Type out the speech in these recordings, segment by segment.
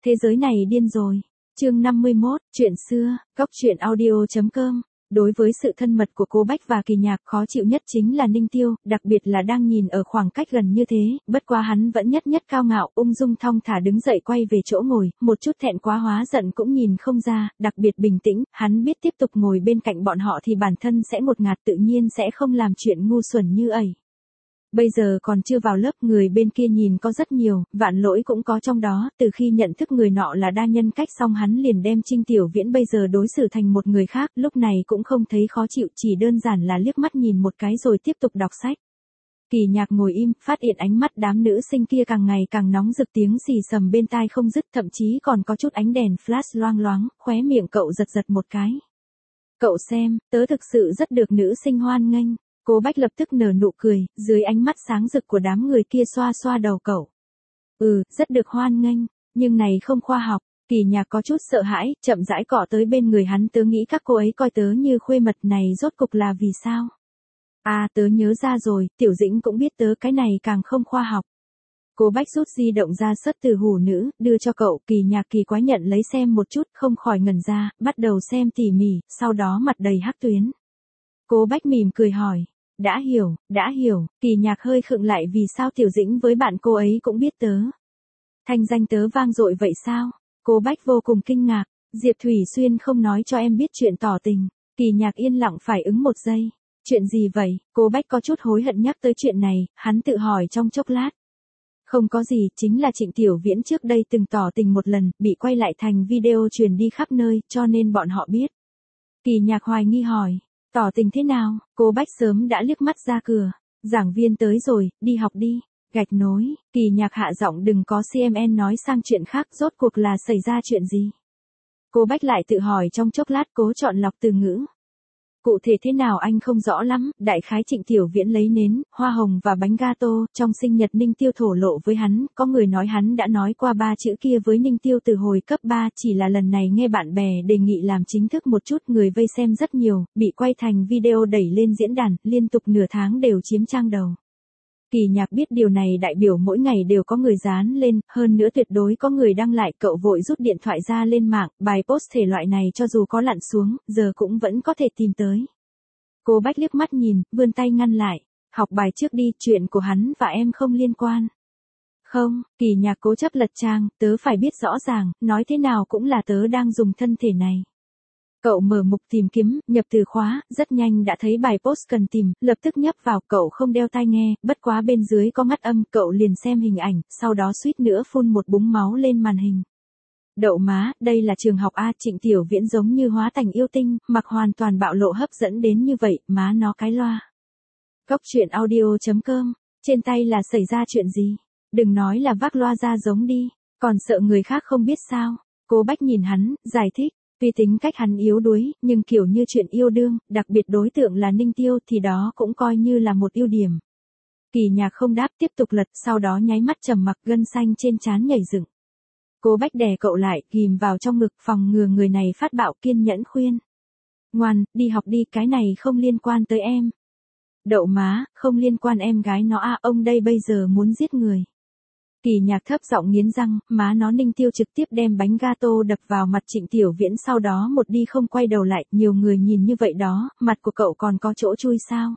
Thế giới này điên rồi. Chương 51, chuyện xưa, góc truyện audio.com. Đối với sự thân mật của cô Bách và Kỳ Nhạc, khó chịu nhất chính là Ninh Tiêu, đặc biệt là đang nhìn ở khoảng cách gần như thế, bất quá hắn vẫn nhất cao ngạo, ung dung thong thả đứng dậy quay về chỗ ngồi, một chút thẹn quá hóa giận cũng nhìn không ra, đặc biệt bình tĩnh, hắn biết tiếp tục ngồi bên cạnh bọn họ thì bản thân sẽ ngột ngạt, tự nhiên sẽ không làm chuyện ngu xuẩn như ẩy. Bây giờ còn chưa vào lớp, người bên kia nhìn có rất nhiều, Vạn Lỗi cũng có trong đó, từ khi nhận thức người nọ là đa nhân cách xong hắn liền đem Trinh Tiểu Viễn bây giờ đối xử thành một người khác, lúc này cũng không thấy khó chịu, chỉ đơn giản là liếc mắt nhìn một cái rồi tiếp tục đọc sách. Kỳ Nhạc ngồi im, phát hiện ánh mắt đám nữ sinh kia càng ngày càng nóng rực, tiếng xì xầm bên tai không dứt, thậm chí còn có chút ánh đèn flash loang loáng, khóe miệng cậu giật một cái. Cậu xem, tớ thực sự rất được nữ sinh hoan nghênh. Cô Bách lập tức nở nụ cười, dưới ánh mắt sáng rực của đám người kia xoa xoa đầu cậu. Rất được hoan nghênh, nhưng này không khoa học. Kỳ Nhạc có chút sợ hãi, chậm rãi cọ tới bên người hắn, tớ nghĩ các cô ấy coi tớ như khuê mật, này rốt cục là vì sao? Tớ nhớ ra rồi, Tiểu Dĩnh cũng biết tớ, cái này càng không khoa học. Cô Bách rút di động ra sất từ hủ nữ, đưa cho cậu. Kỳ Nhạc kỳ quái nhận lấy xem một chút, không khỏi ngẩn ra, bắt đầu xem tỉ mỉ, sau đó mặt đầy hắc tuyến. Cô Bách mỉm cười hỏi. Đã hiểu, Kỳ Nhạc hơi khựng lại, vì sao Tiểu Dĩnh với bạn cô ấy cũng biết tớ? Thanh danh tớ vang dội vậy sao? Cô Bách vô cùng kinh ngạc, Diệp Thủy Xuyên không nói cho em biết chuyện tỏ tình. Kỳ Nhạc yên lặng phải ứng một giây. Chuyện gì vậy? Cô Bách có chút hối hận nhắc tới chuyện này, hắn tự hỏi trong chốc lát. Không có gì, chính là Trịnh Tiểu Viễn trước đây từng tỏ tình một lần, bị quay lại thành video truyền đi khắp nơi, cho nên bọn họ biết. Kỳ Nhạc hoài nghi hỏi. Tỏ tình thế nào? Cô Bách sớm đã liếc mắt ra cửa. Giảng viên tới rồi, đi học đi. Gạch nối, Kỳ Nhạc hạ giọng, đừng có CMN nói sang chuyện khác, rốt cuộc là xảy ra chuyện gì? Cô Bách lại tự hỏi trong chốc lát, cố chọn lọc từ ngữ. Cụ thể thế nào anh không rõ lắm, đại khái Trịnh Tiểu Viễn lấy nến, hoa hồng và bánh gato trong sinh nhật Ninh Tiêu thổ lộ với hắn, có người nói hắn đã nói qua 3 chữ kia với Ninh Tiêu từ hồi cấp 3, chỉ là lần này nghe bạn bè đề nghị làm chính thức một chút, người vây xem rất nhiều, bị quay thành video đẩy lên diễn đàn, liên tục nửa tháng đều chiếm trang đầu. Kỳ Nhạc biết điều này đại biểu mỗi ngày đều có người dán lên, hơn nữa tuyệt đối có người đăng lại, cậu vội rút điện thoại ra lên mạng, bài post thể loại này cho dù có lặn xuống, giờ cũng vẫn có thể tìm tới. Cô Bách liếc mắt nhìn, vươn tay ngăn lại, học bài trước đi, chuyện của hắn và em không liên quan. Không, Kỳ Nhạc cố chấp lật trang, tớ phải biết rõ ràng, nói thế nào cũng là tớ đang dùng thân thể này. Cậu mở mục tìm kiếm, nhập từ khóa, rất nhanh đã thấy bài post cần tìm, lập tức nhấp vào, cậu không đeo tai nghe, bất quá bên dưới có ngắt âm, cậu liền xem hình ảnh, sau đó suýt nữa phun một búng máu lên màn hình. Đậu má, đây là trường học A. Trịnh Tiểu Viễn giống như hóa thành yêu tinh, mặc hoàn toàn bạo lộ hấp dẫn đến như vậy, má nó cái loa. Góc truyện audio.com, trên tay là xảy ra chuyện gì? Đừng nói là vác loa ra giống đi, còn sợ người khác không biết sao? Cô Bách nhìn hắn, giải thích. Tuy tính cách hắn yếu đuối, nhưng kiểu như chuyện yêu đương, đặc biệt đối tượng là Ninh Tiêu thì đó cũng coi như là một ưu điểm. Kỳ Nhạc không đáp, tiếp tục lật, sau đó nháy mắt trầm mặc, gân xanh trên trán nhảy dựng. Cô Bách đè cậu lại, ghim vào trong ngực, phòng ngừa người này phát bạo, kiên nhẫn khuyên. Ngoan, đi học đi, cái này không liên quan tới em. Đậu má, không liên quan em gái nó ông đây bây giờ muốn giết người. Kỳ Nhạc thấp giọng nghiến răng, má nó. Ninh Tiêu trực tiếp đem bánh gato đập vào mặt Trịnh Tiểu Viễn, sau đó một đi không quay đầu lại, nhiều người nhìn như vậy đó, mặt của cậu còn có chỗ chui sao?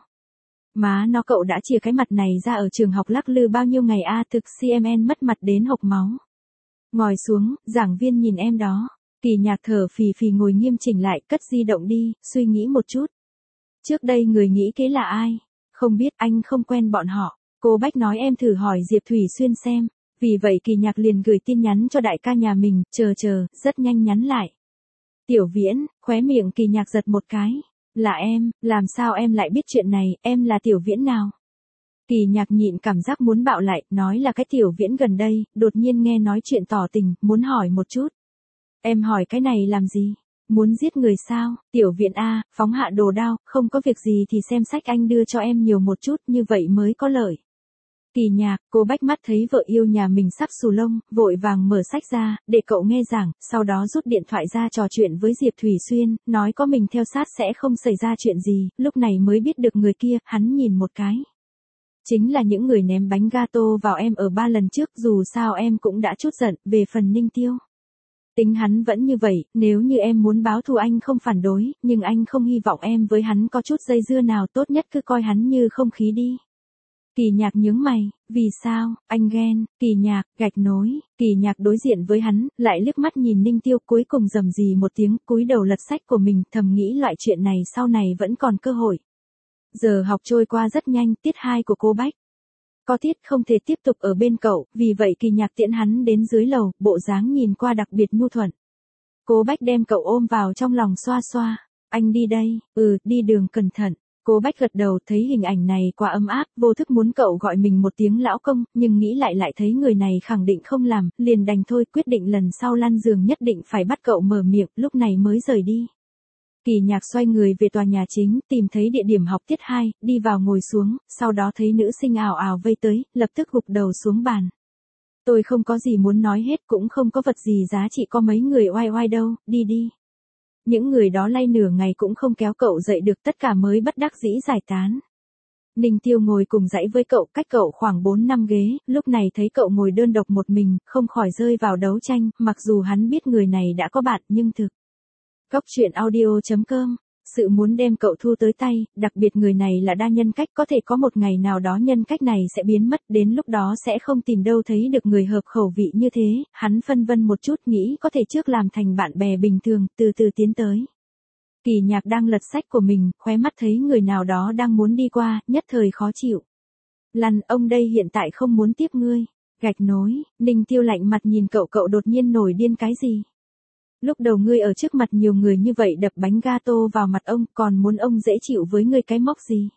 Má nó, cậu đã chìa cái mặt này ra ở trường học lắc lư bao nhiêu ngày thực CMN mất mặt đến hộc máu. Ngồi xuống, giảng viên nhìn em đó. Kỳ Nhạc thở phì phì ngồi nghiêm chỉnh lại, cất di động đi, suy nghĩ một chút. Trước đây người nghĩ kế là ai? Không biết, anh không quen bọn họ. Cô Bách nói em thử hỏi Diệp Thủy Xuyên xem. Vì vậy Kỳ Nhạc liền gửi tin nhắn cho đại ca nhà mình, chờ, rất nhanh nhắn lại. Tiểu Viễn, khóe miệng Kỳ Nhạc giật một cái. Là em, làm sao em lại biết chuyện này, em là Tiểu Viễn nào? Kỳ Nhạc nhịn cảm giác muốn bạo lại, nói là cái Tiểu Viễn gần đây, đột nhiên nghe nói chuyện tỏ tình, muốn hỏi một chút. Em hỏi cái này làm gì? Muốn giết người sao? Tiểu Viễn phóng hạ đồ đao, không có việc gì thì xem sách anh đưa cho em nhiều một chút, như vậy mới có lợi. Kỳ Nhạc, cô Bách mắt thấy vợ yêu nhà mình sắp xù lông, vội vàng mở sách ra, để cậu nghe giảng, sau đó rút điện thoại ra trò chuyện với Diệp Thủy Xuyên, nói có mình theo sát sẽ không xảy ra chuyện gì, lúc này mới biết được người kia, hắn nhìn một cái. Chính là những người ném bánh gato vào em ở 3 lần trước, dù sao em cũng đã chút giận, về phần Ninh Tiêu. Tính hắn vẫn như vậy, nếu như em muốn báo thù anh không phản đối, nhưng anh không hy vọng em với hắn có chút dây dưa nào, tốt nhất cứ coi hắn như không khí đi. Kỳ Nhạc nhướng mày, vì sao, anh ghen, Kỳ Nhạc, gạch nối, Kỳ Nhạc đối diện với hắn, lại liếc mắt nhìn Ninh Tiêu cuối cùng rầm rì một tiếng, cúi đầu lật sách của mình, thầm nghĩ loại chuyện này sau này vẫn còn cơ hội. Giờ học trôi qua rất nhanh, tiết 2 của cô Bách. Có tiết không thể tiếp tục ở bên cậu, vì vậy Kỳ Nhạc tiễn hắn đến dưới lầu, bộ dáng nhìn qua đặc biệt nhu thuận. Cô Bách đem cậu ôm vào trong lòng xoa xoa, anh đi đây, đi đường cẩn thận. Cô Bách gật đầu, thấy hình ảnh này quá ấm áp, vô thức muốn cậu gọi mình một tiếng lão công, nhưng nghĩ lại thấy người này khẳng định không làm, liền đành thôi, quyết định lần sau lăn giường nhất định phải bắt cậu mở miệng, lúc này mới rời đi. Kỳ Nhạc xoay người về tòa nhà chính, tìm thấy địa điểm học tiết 2, đi vào ngồi xuống, sau đó thấy nữ sinh ào ào vây tới, lập tức gục đầu xuống bàn. Tôi không có gì muốn nói hết, cũng không có vật gì giá trị, có mấy người oai oai đâu, đi đi. Những người đó lay nửa ngày cũng không kéo cậu dậy được, tất cả mới bất đắc dĩ giải tán. Ninh Tiêu ngồi cùng dãy với cậu, cách cậu khoảng 4-5 ghế, lúc này thấy cậu ngồi đơn độc một mình, không khỏi rơi vào đấu tranh, mặc dù hắn biết người này đã có bạn, nhưng thực. Góc truyện audio.com, sự muốn đem cậu thu tới tay, đặc biệt người này là đa nhân cách, có thể có một ngày nào đó nhân cách này sẽ biến mất, đến lúc đó sẽ không tìm đâu thấy được người hợp khẩu vị như thế, hắn phân vân một chút nghĩ có thể trước làm thành bạn bè bình thường, từ từ tiến tới. Kỳ Nhạc đang lật sách của mình, khóe mắt thấy người nào đó đang muốn đi qua, nhất thời khó chịu. Lăn, ông đây hiện tại không muốn tiếp ngươi. Gạch nối, Ninh Tiêu lạnh mặt nhìn cậu đột nhiên nổi điên cái gì? Lúc đầu ngươi ở trước mặt nhiều người như vậy đập bánh gato vào mặt ông, còn muốn ông dễ chịu với ngươi cái móc gì?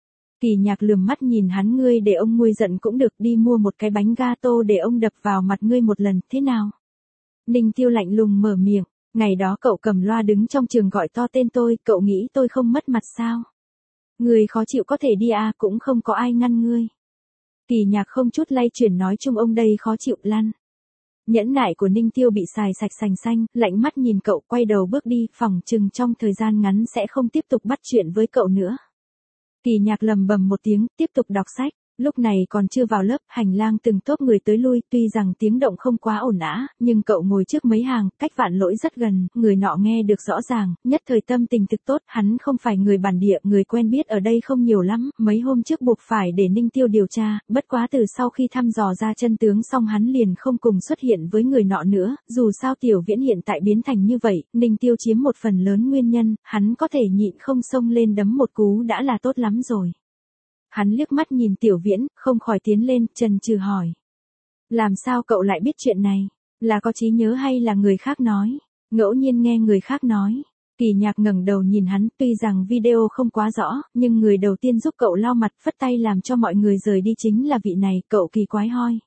Kỳ Nhạc lườm mắt nhìn hắn, ngươi để ông nguôi giận cũng được, đi mua một cái bánh gato để ông đập vào mặt ngươi một lần, thế nào? Ninh Tiêu lạnh lùng mở miệng, ngày đó cậu cầm loa đứng trong trường gọi to tên tôi, cậu nghĩ tôi không mất mặt sao? Ngươi khó chịu có thể đi à, cũng không có ai ngăn ngươi. Kỳ Nhạc không chút lay chuyển nói chung ông đây khó chịu, lăn. Nhẫn nại của Ninh Tiêu bị xài sạch sành xanh, lạnh mắt nhìn cậu, quay đầu bước đi, phỏng chừng trong thời gian ngắn sẽ không tiếp tục bắt chuyện với cậu nữa. Kỳ Nhạc lầm bầm một tiếng, tiếp tục đọc sách. Lúc này còn chưa vào lớp, hành lang từng tốp người tới lui, tuy rằng tiếng động không quá ồn ào, nhưng cậu ngồi trước mấy hàng, cách Vạn Lỗi rất gần, người nọ nghe được rõ ràng, nhất thời tâm tình thực tốt, hắn không phải người bản địa, người quen biết ở đây không nhiều lắm, mấy hôm trước buộc phải để Ninh Tiêu điều tra, bất quá từ sau khi thăm dò ra chân tướng xong hắn liền không cùng xuất hiện với người nọ nữa, dù sao Tiểu Viễn hiện tại biến thành như vậy, Ninh Tiêu chiếm một phần lớn nguyên nhân, hắn có thể nhịn không xông lên đấm một cú đã là tốt lắm rồi. Hắn liếc mắt nhìn Tiểu Viễn, không khỏi tiến lên, chần chừ hỏi. Làm sao cậu lại biết chuyện này? Là có trí nhớ hay là người khác nói? Ngẫu nhiên nghe người khác nói. Kỳ Nhạc ngẩng đầu nhìn hắn, tuy rằng video không quá rõ, nhưng người đầu tiên giúp cậu lau mặt, phất tay làm cho mọi người rời đi chính là vị này, cậu kỳ quái hoi.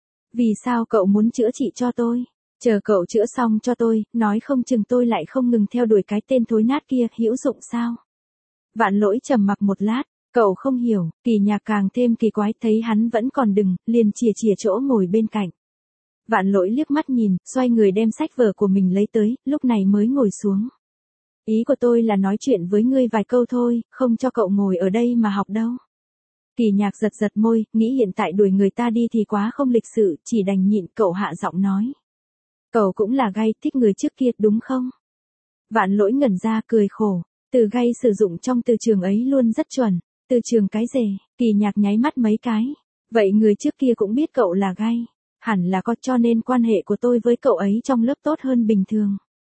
Vì sao cậu muốn chữa trị cho tôi? Chờ cậu chữa xong cho tôi, nói không chừng tôi lại không ngừng theo đuổi cái tên thối nát kia, hữu dụng sao? Vạn Lỗi trầm mặc một lát. Cậu không hiểu, Kỳ Nhạc càng thêm kỳ quái, thấy hắn vẫn còn đừng, liền chìa chỗ ngồi bên cạnh. Vạn Lỗi liếc mắt nhìn, xoay người đem sách vở của mình lấy tới, lúc này mới ngồi xuống. Ý của tôi là nói chuyện với ngươi vài câu thôi, không cho cậu ngồi ở đây mà học đâu. Kỳ Nhạc giật môi, nghĩ hiện tại đuổi người ta đi thì quá không lịch sự, chỉ đành nhịn, cậu hạ giọng nói. Cậu cũng là gay, thích người trước kia đúng không? Vạn Lỗi ngẩn ra cười khổ, từ gay sử dụng trong từ trường ấy luôn rất chuẩn. Từ trường cái rể, Kỳ Nhạc nháy mắt mấy cái. Vậy người trước kia cũng biết cậu là gay. Hẳn là có, cho nên quan hệ của tôi với cậu ấy trong lớp tốt hơn bình thường.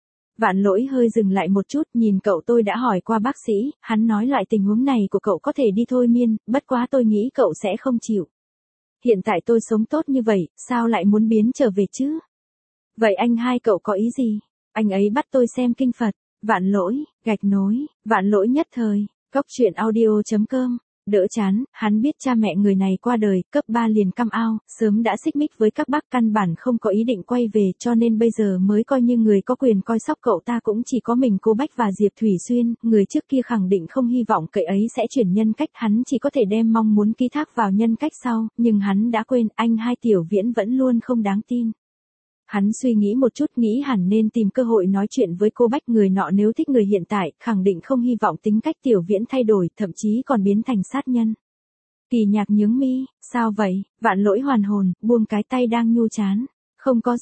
Vạn Lỗi hơi dừng lại một chút, nhìn cậu, tôi đã hỏi qua bác sĩ, hắn nói loại tình huống này của cậu có thể đi thôi miên, bất quá tôi nghĩ cậu sẽ không chịu. Hiện tại tôi sống tốt như vậy, sao lại muốn biến trở về chứ? Vậy anh hai cậu có ý gì? Anh ấy bắt tôi xem kinh Phật. Vạn Lỗi, gạch nối, Vạn Lỗi nhất thời. Góc truyện audio.com, đỡ chán, hắn biết cha mẹ người này qua đời, cấp 3 liền căm ao, sớm đã xích mích với các bác, căn bản không có ý định quay về, cho nên bây giờ mới coi như người có quyền coi sóc cậu ta cũng chỉ có mình cô Bách và Diệp Thủy Xuyên, người trước kia khẳng định không hy vọng cậu ấy sẽ chuyển nhân cách, hắn chỉ có thể đem mong muốn ký thác vào nhân cách sau, nhưng hắn đã quên, anh hai Tiểu Viễn vẫn luôn không đáng tin. Hắn suy nghĩ một chút, nghĩ hẳn nên tìm cơ hội nói chuyện với cô Bách, người nọ nếu thích người hiện tại, khẳng định không hy vọng tính cách Tiểu Viễn thay đổi, thậm chí còn biến thành sát nhân. Kỳ Nhạc nhướng mi, sao vậy? Vạn Lỗi hoàn hồn, buông cái tay đang nhu chán. Không có gì,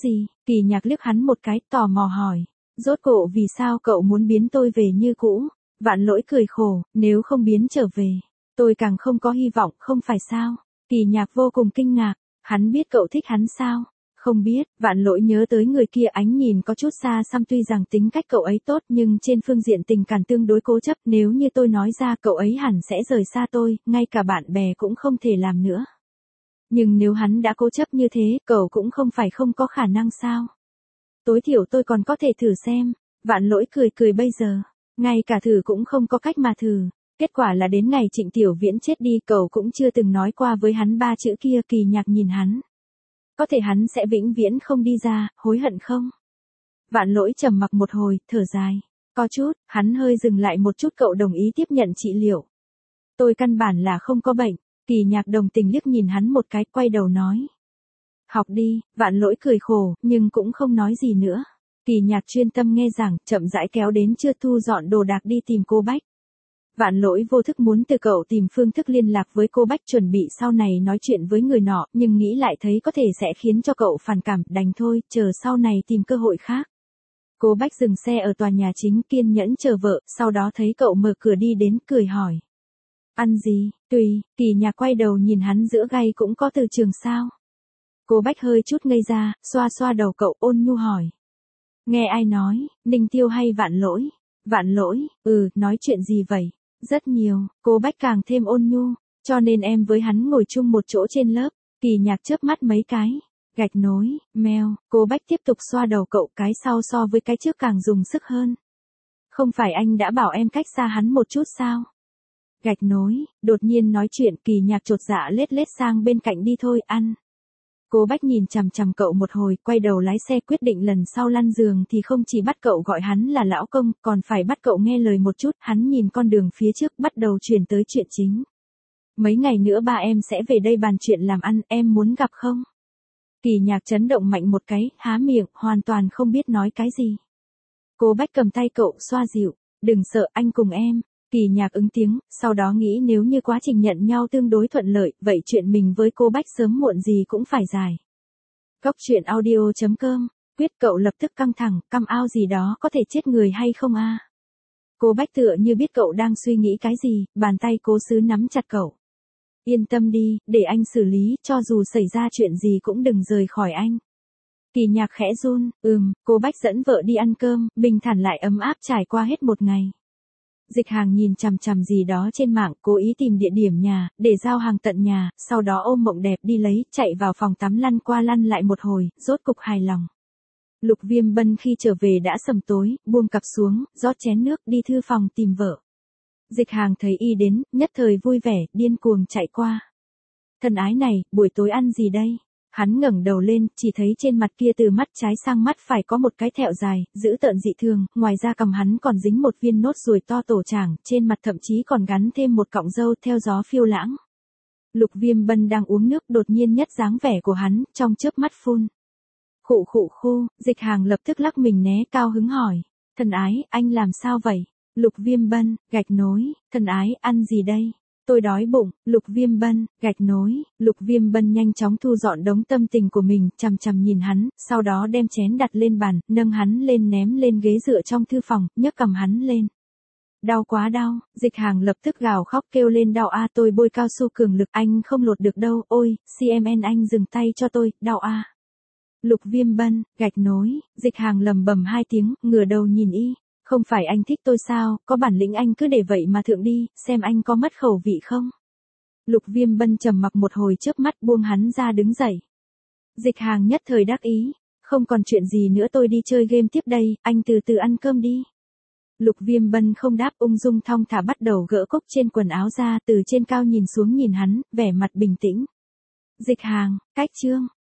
Kỳ Nhạc liếc hắn một cái, tò mò hỏi. Rốt cuộc vì sao cậu muốn biến tôi về như cũ? Vạn Lỗi cười khổ, nếu không biến trở về, tôi càng không có hy vọng, không phải sao? Kỳ Nhạc vô cùng kinh ngạc, hắn biết cậu thích hắn sao? Không biết. Vạn Lỗi nhớ tới người kia, ánh nhìn có chút xa xăm, tuy rằng tính cách cậu ấy tốt nhưng trên phương diện tình cảm tương đối cố chấp, nếu như tôi nói ra cậu ấy hẳn sẽ rời xa tôi, ngay cả bạn bè cũng không thể làm nữa. Nhưng nếu hắn đã cố chấp như thế, cậu cũng không phải không có khả năng sao? Tối thiểu tôi còn có thể thử xem. Vạn Lỗi cười cười, bây giờ, ngay cả thử cũng không có cách mà thử. Kết quả là đến ngày Trịnh Tiểu Viễn chết đi, cậu cũng chưa từng nói qua với hắn 3 chữ kia. Kỳ Nhạc nhìn hắn. Có thể hắn sẽ vĩnh viễn không đi ra, hối hận không? Vạn Lỗi trầm mặc một hồi, thở dài. Có chút. Hắn hơi dừng lại một chút. Cậu đồng ý tiếp nhận trị liệu? Tôi căn bản là không có bệnh. Kỳ Nhạc đồng tình liếc nhìn hắn một cái, quay đầu nói. Học đi. Vạn Lỗi cười khổ, nhưng cũng không nói gì nữa. Kỳ Nhạc chuyên tâm nghe giảng, chậm rãi kéo đến trưa thu dọn đồ đạc đi tìm cô Bách. Vạn Lỗi vô thức muốn từ cậu tìm phương thức liên lạc với cô Bách, chuẩn bị sau này nói chuyện với người nọ, nhưng nghĩ lại thấy có thể sẽ khiến cho cậu phản cảm, đành thôi, chờ sau này tìm cơ hội khác. Cô Bách dừng xe ở tòa nhà chính, kiên nhẫn chờ vợ, sau đó thấy cậu mở cửa đi đến, cười hỏi. Ăn gì? Tùy. Kỳ Nhạc quay đầu nhìn hắn, giữa gai cũng có từ trường sao? Cô Bách hơi chút ngây ra, xoa xoa đầu cậu, ôn nhu hỏi. Nghe ai nói? Ninh Tiêu hay Vạn Lỗi? Vạn Lỗi. Nói chuyện gì vậy? Rất nhiều. Cô Bách càng thêm ôn nhu, cho nên em với hắn ngồi chung một chỗ trên lớp. Kỳ Nhạc chớp mắt mấy cái. Gạch nối, mèo. Cô Bách tiếp tục xoa đầu cậu, cái sau so với cái trước càng dùng sức hơn. Không phải anh đã bảo em cách xa hắn một chút sao? Gạch nối. Đột nhiên nói chuyện, Kỳ Nhạc chột dạ lết lết sang bên cạnh, đi thôi, ăn. Cô Bách nhìn chằm chằm cậu một hồi, quay đầu lái xe, quyết định lần sau lăn giường thì không chỉ bắt cậu gọi hắn là lão công, còn phải bắt cậu nghe lời một chút. Hắn nhìn con đường phía trước, bắt đầu chuyển tới chuyện chính. Mấy ngày nữa ba em sẽ về đây bàn chuyện làm ăn, em muốn gặp không? Kỳ Nhạc chấn động mạnh một cái, há miệng, hoàn toàn không biết nói cái gì. Cô Bách cầm tay cậu, xoa dịu. Đừng sợ, anh cùng em. Kỳ Nhạc ứng tiếng, sau đó nghĩ nếu như quá trình nhận nhau tương đối thuận lợi, vậy chuyện mình với cô Bách sớm muộn gì cũng phải dài. Góc truyện audio.com, quyết. Cậu lập tức căng thẳng, căm ao gì đó có thể chết người hay không a? Cô Bách tựa như biết cậu đang suy nghĩ cái gì, bàn tay cố xứ nắm chặt cậu. Yên tâm đi, để anh xử lý, cho dù xảy ra chuyện gì cũng đừng rời khỏi anh. Kỳ Nhạc khẽ run, cô Bách dẫn vợ đi ăn cơm, bình thản lại ấm áp trải qua hết một ngày. Dịch Hàng nhìn chằm chằm gì đó trên mạng, cố ý tìm địa điểm nhà, để giao hàng tận nhà, sau đó ôm Mộng Đẹp đi lấy, chạy vào phòng tắm lăn qua lăn lại một hồi, rốt cục hài lòng. Lục Viêm Bân khi trở về đã sầm tối, buông cặp xuống, rót chén nước, đi thư phòng tìm vợ. Dịch Hàng thấy y đến, nhất thời vui vẻ, điên cuồng chạy qua. Thân ái này, buổi tối ăn gì đây? Hắn ngẩng đầu lên, chỉ thấy trên mặt kia từ mắt trái sang mắt phải có một cái thẹo dài, dữ tợn dị thường, ngoài ra cằm hắn còn dính một viên nốt ruồi to tổ chảng, trên mặt thậm chí còn gắn thêm một cọng râu theo gió phiêu lãng. Lục Viêm Bân đang uống nước, đột nhiên nhất dáng vẻ của hắn, trong chớp mắt phun. Khụ khụ khu, Dịch Hàng lập tức lắc mình né, cao hứng hỏi. Thân ái, anh làm sao vậy? Lục Viêm Bân, gạch nối, thân ái, ăn gì đây? Tôi đói bụng. Lục Viêm Bân, gạch nối. Lục Viêm Bân nhanh chóng thu dọn đống tâm tình của mình, chằm chằm nhìn hắn, sau đó đem chén đặt lên bàn, nâng hắn lên ném lên ghế dựa trong thư phòng, nhấc cầm hắn lên. Đau quá đau. Dịch Hàng lập tức gào khóc kêu lên, đau a, tôi bôi cao su cường lực, anh không lột được đâu, ôi, CMN anh dừng tay cho tôi, đau a. Lục Viêm Bân, gạch nối. Dịch Hàng lầm bầm 2 tiếng, ngửa đầu nhìn y. Không phải anh thích tôi sao, có bản lĩnh anh cứ để vậy mà thượng đi, xem anh có mất khẩu vị không. Lục Viêm Bân trầm mặc một hồi, chớp mắt buông hắn ra đứng dậy. Dịch Hàng nhất thời đắc ý, không còn chuyện gì nữa, tôi đi chơi game tiếp đây, anh từ từ ăn cơm đi. Lục Viêm Bân không đáp, ung dung thong thả bắt đầu gỡ cúc trên quần áo ra, từ trên cao nhìn xuống nhìn hắn, vẻ mặt bình tĩnh. Dịch Hàng, cách chương.